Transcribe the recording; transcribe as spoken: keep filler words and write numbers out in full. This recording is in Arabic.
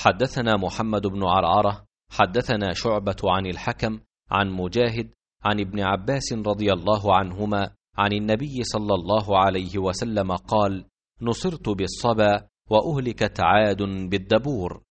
حدثنا محمد بن عرعرة حدثنا شعبة عن الحكم عن مجاهد عن ابن عباس رضي الله عنهما عن النبي صلى الله عليه وسلم قال: نصرت بالصبا وأهلكت عاد بالدبور.